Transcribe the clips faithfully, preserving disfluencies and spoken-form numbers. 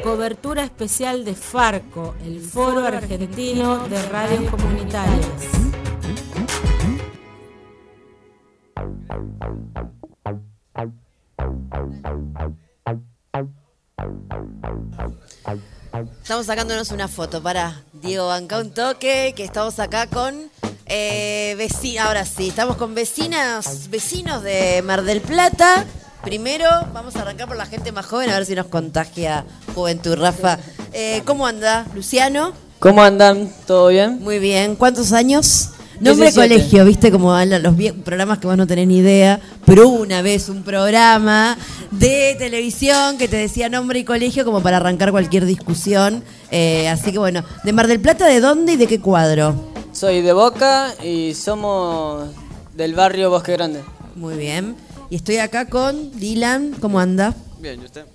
Cobertura especial de Farco, el Foro Argentino de Radios Comunitarias. Estamos sacándonos una foto, para Diego, banca un toque, que estamos acá con eh, vecinos, ahora sí, estamos con vecinas, vecinos de Mar del Plata. Primero vamos a arrancar por la gente más joven, a ver si nos contagia juventud. Rafa, eh, ¿cómo anda, Luciano? ¿Cómo andan? ¿Todo bien? Muy bien, ¿cuántos años? Nombre diecisiete. Colegio, viste como hablan los vie- programas que vos no tenés ni idea, pero hubo una vez un programa de televisión que te decía nombre y colegio como para arrancar cualquier discusión. Eh, así que bueno, ¿de Mar del Plata de dónde y de qué cuadro? Soy de Boca y somos del barrio Bosque Grande. Muy bien. Y estoy acá con Dylan, ¿cómo anda? Bien, ¿y usted?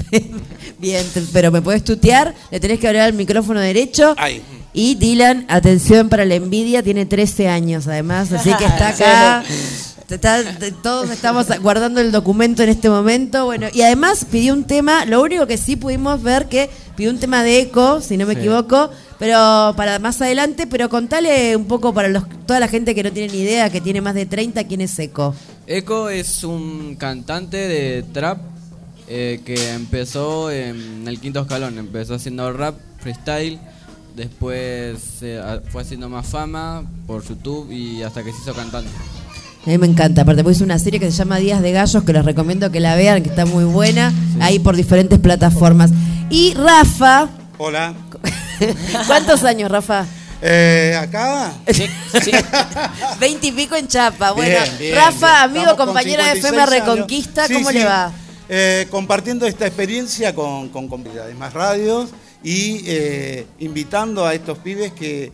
Bien, te- pero me podés tutear, le tenés que hablar al micrófono derecho. Ay. Y Dylan, atención para la envidia, tiene trece años además, así que está acá. Está- todos estamos guardando el documento en este momento. Bueno, y además pidió un tema, lo único que sí pudimos ver que pidió un tema de eco, si no me Sí. equivoco, pero para más adelante, pero contale un poco para los, toda la gente que no tiene ni idea, que tiene más de treinta, ¿quién es Eco? Eco es un cantante de trap eh, que empezó en el quinto escalón, empezó haciendo rap, freestyle, después eh, a- fue haciendo más fama por YouTube y hasta que se hizo cantante. A mí me encanta, aparte pues es una serie que se llama Días de Gallos, que les recomiendo que la vean, que está muy buena, ahí por diferentes plataformas. Y Rafa, Hola. ¿cuántos años, Rafa? Eh, ¿Acá? Sí, sí. Veinte y pico en Chapa. Bueno, Bien, bien, Rafa, bien. amigo, Estamos con compañero de F M cincuenta y seis años. Reconquista, Sí, ¿cómo sí. le va? Eh, compartiendo esta experiencia con, con comunidades más radios y eh, invitando a estos pibes que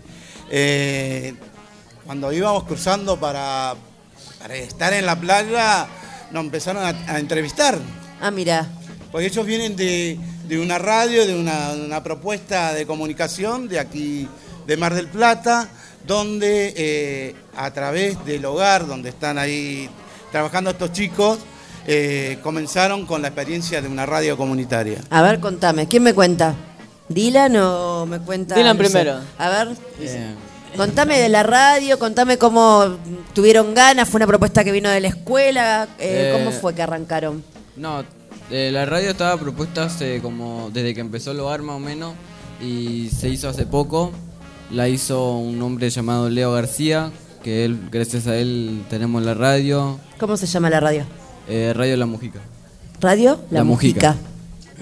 eh, cuando íbamos cruzando para, para estar en la playa nos empezaron a, a entrevistar. Ah, mira. Porque ellos vienen de, de una radio, de una, de una propuesta de comunicación de aquí, de Mar del Plata, donde eh, a través del hogar, donde están ahí trabajando estos chicos, eh, comenzaron con la experiencia de una radio comunitaria. A ver, contame, ¿quién me cuenta? ¿Dylan o me cuenta? Dylan no sé. primero. A ver, Eh, contame de la radio, contame cómo tuvieron ganas, fue una propuesta que vino de la escuela, eh, Eh, ¿cómo fue que arrancaron? no, eh, la radio estaba propuesta hace como desde que empezó el hogar más o menos y se hizo hace poco. La hizo un hombre llamado Leo García, que él, gracias a él tenemos la radio, ¿Cómo se llama la radio? eh, Radio La Mujica. ¿Radio? La, La Mujica. Mujica.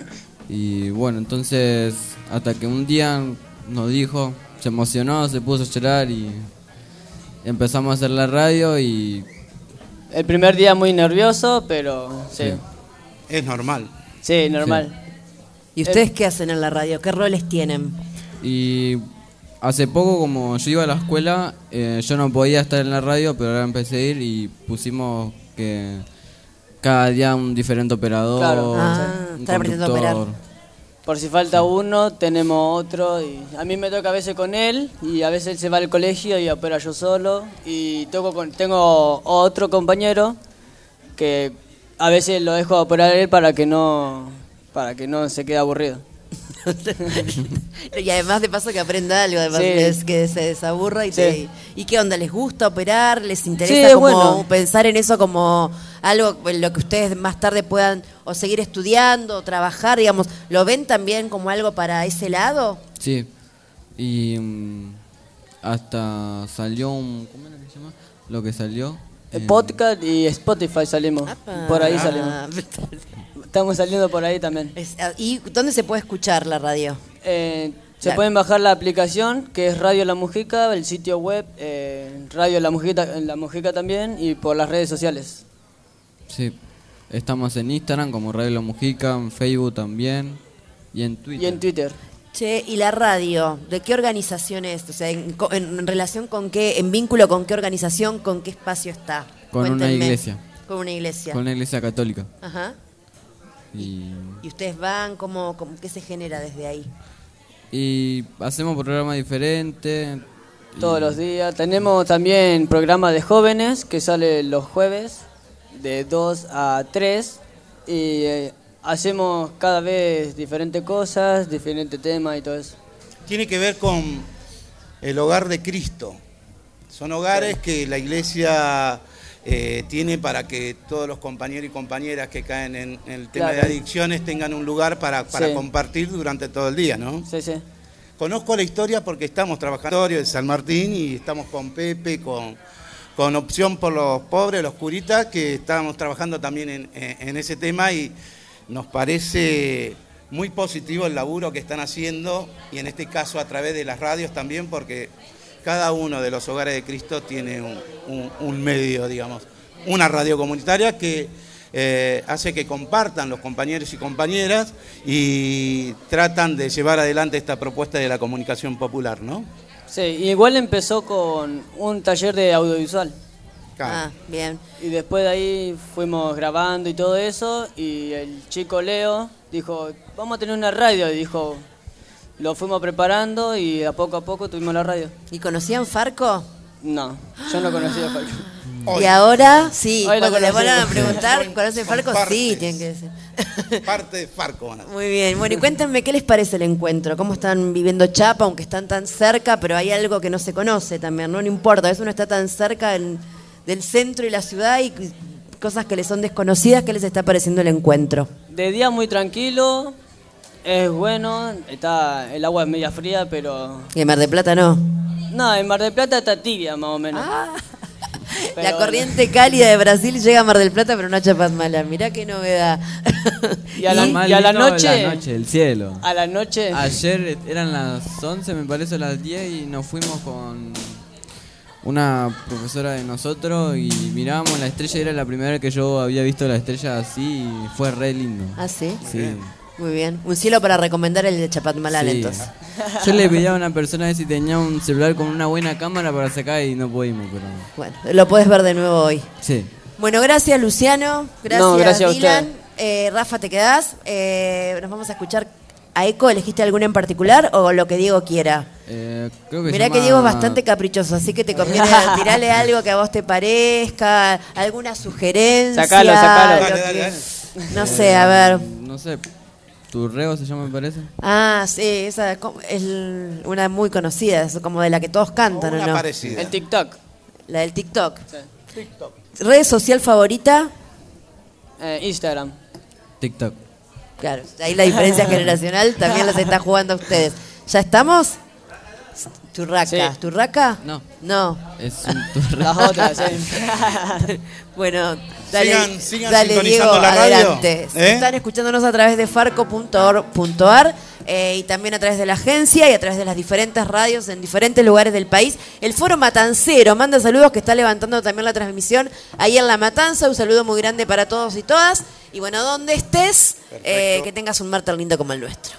Y bueno, entonces hasta que un día nos dijo, se emocionó, se puso a llorar y empezamos a hacer la radio y El primer día muy nervioso, pero sí. Sí. Es normal. Sí, normal. ¿Y ustedes qué hacen en la radio? ¿Qué roles tienen? Y hace poco, como yo iba a la escuela, eh, yo no podía estar en la radio, pero ahora empecé a ir y pusimos que cada día un diferente operador, Claro. Ah, un están aprendiendo a operar. conductor. Por si falta uno, tenemos otro. Y a mí me toca a veces con él y a veces él se va al colegio y opera yo solo. Y toco con, tengo otro compañero que a veces lo dejo operar él para que no para que no se quede aburrido. Y además de paso que aprenda algo, además Sí. es que se desaburra y Sí. te... ¿Y qué onda? ¿Les gusta operar? ¿Les Sí, interesa es como bueno. pensar en eso como algo en lo que ustedes más tarde puedan o seguir estudiando o trabajar, digamos? ¿Lo ven también como algo para ese lado? Sí, y mm, hasta salió un... ¿Cómo era que se llama? Lo que salió. El eh, podcast y Spotify salimos. Apa. Por ahí Ah. salimos. Estamos saliendo por ahí también. Es- ¿Y dónde se puede escuchar la radio? Eh, se La- pueden bajar la aplicación que es Radio La Mujica, el sitio web eh, Radio La Mujica, La Mujica también y por las redes sociales. Sí, estamos en Instagram como Radio La Mujica, en Facebook también y en Twitter. Y en Twitter. Che, ¿y la radio? ¿De qué organización es? O sea, ¿en, co- en- en relación con qué, en vínculo con qué organización, con qué espacio está? Con una Cuéntenme. iglesia. Con una iglesia. Con la iglesia católica. Ajá. Y, ¿Y ustedes van? ¿Cómo, cómo- qué se genera desde ahí? y hacemos programas diferentes. y- Todos los días. Tenemos también programa de jóvenes que sale los jueves de dos a tres. Y eh, hacemos cada vez diferentes cosas, diferentes temas y todo eso. Tiene que ver con el hogar de Cristo. Son hogares sí. que la iglesia eh, tiene para que todos los compañeros y compañeras que caen en, en el tema claro. de adicciones tengan un lugar para, para sí. compartir durante todo el día, ¿no? Sí, sí. Conozco la historia porque estamos trabajando en San Martín y estamos con Pepe, con, con Opción por los Pobres, los curitas, que estábamos trabajando también en, en, en ese tema y nos parece muy positivo el laburo que están haciendo y en este caso a través de las radios también porque cada uno de los hogares de Cristo tiene un, un, un medio, digamos, una radio comunitaria que eh, hace que compartan los compañeros y compañeras y tratan de llevar adelante esta propuesta de la comunicación popular, ¿no? Sí, igual empezó con un taller de audiovisual. Claro. Ah, bien. Y después de ahí fuimos grabando y todo eso y el chico Leo dijo, vamos a tener una radio, y dijo... Lo fuimos preparando y a poco a poco tuvimos la radio. ¿Y conocían Farco? No, yo no conocía Farco. Hoy. Y ahora, sí, Hoy cuando les van a preguntar, ¿conocen Farco? Partes. Sí, tienen que decir. Parte de Farco. Bueno. Muy bien, bueno, y cuéntenme, ¿qué les parece el encuentro? ¿Cómo están viviendo Chapa, aunque están tan cerca, pero hay algo que no se conoce también, ¿no? No importa, a veces uno está tan cerca del, del centro y la ciudad y cosas que les son desconocidas, ¿qué les está pareciendo el encuentro? De día muy tranquilo. Es bueno, está el agua es media fría, pero... ¿Y en Mar del Plata no? No, en Mar del Plata está tibia, más o menos. Ah, la corriente cálida de Brasil llega a Mar del Plata, pero no a Chapatmalal. Mirá qué novedad. Y a la, y y a la noche... La noche, el cielo. A la noche... Ayer eran las once, me parece, las diez, y nos fuimos con una profesora de nosotros y mirábamos la estrella. Era la primera vez que yo había visto la estrella así y fue re lindo. ¿Ah, sí? Sí. Muy bien. Un cielo para recomendar el de Chapatmalal, sí. Entonces. Yo le pedía a una persona a ver si tenía un celular con una buena cámara para sacar y no pudimos, pero... Bueno, lo podés ver de nuevo hoy. Sí. Bueno, gracias Luciano, gracias, no, gracias Dylan. Eh, Rafa, ¿te quedás? Eh, nos vamos a escuchar a Eco. ¿Elegiste alguna en particular o lo que Diego quiera? Eh, creo que Mirá llama... que Diego es bastante caprichoso, así que te conviene tirarle algo que a vos te parezca, alguna sugerencia. Sacalo, sacalo. Dale, que... dale, dale. No sé, a ver. No sé... Turreo se llama, me parece. Ah, sí, esa es una muy conocida, es como de la que todos cantan, o una ¿o no? parecida. El TikTok. La del TikTok. Sí. TikTok. ¿Red social favorita? Eh, Instagram. TikTok. Claro, ahí la diferencia generacional también las está jugando a ustedes. ¿Ya estamos? Turraca. Sí. ¿Turraca? No. No. Es un turreo. Las otras, sí. Bueno, dale, sigan, sigan dale sintonizando Diego, la radio. adelante. ¿Eh? Están escuchándonos a través de farco punto org punto ar eh, y también a través de la agencia y a través de las diferentes radios en diferentes lugares del país. El Foro Matancero manda saludos, que está levantando también la transmisión ahí en La Matanza. Un saludo muy grande para todos y todas. Y bueno, donde estés, eh, que tengas un martes lindo como el nuestro.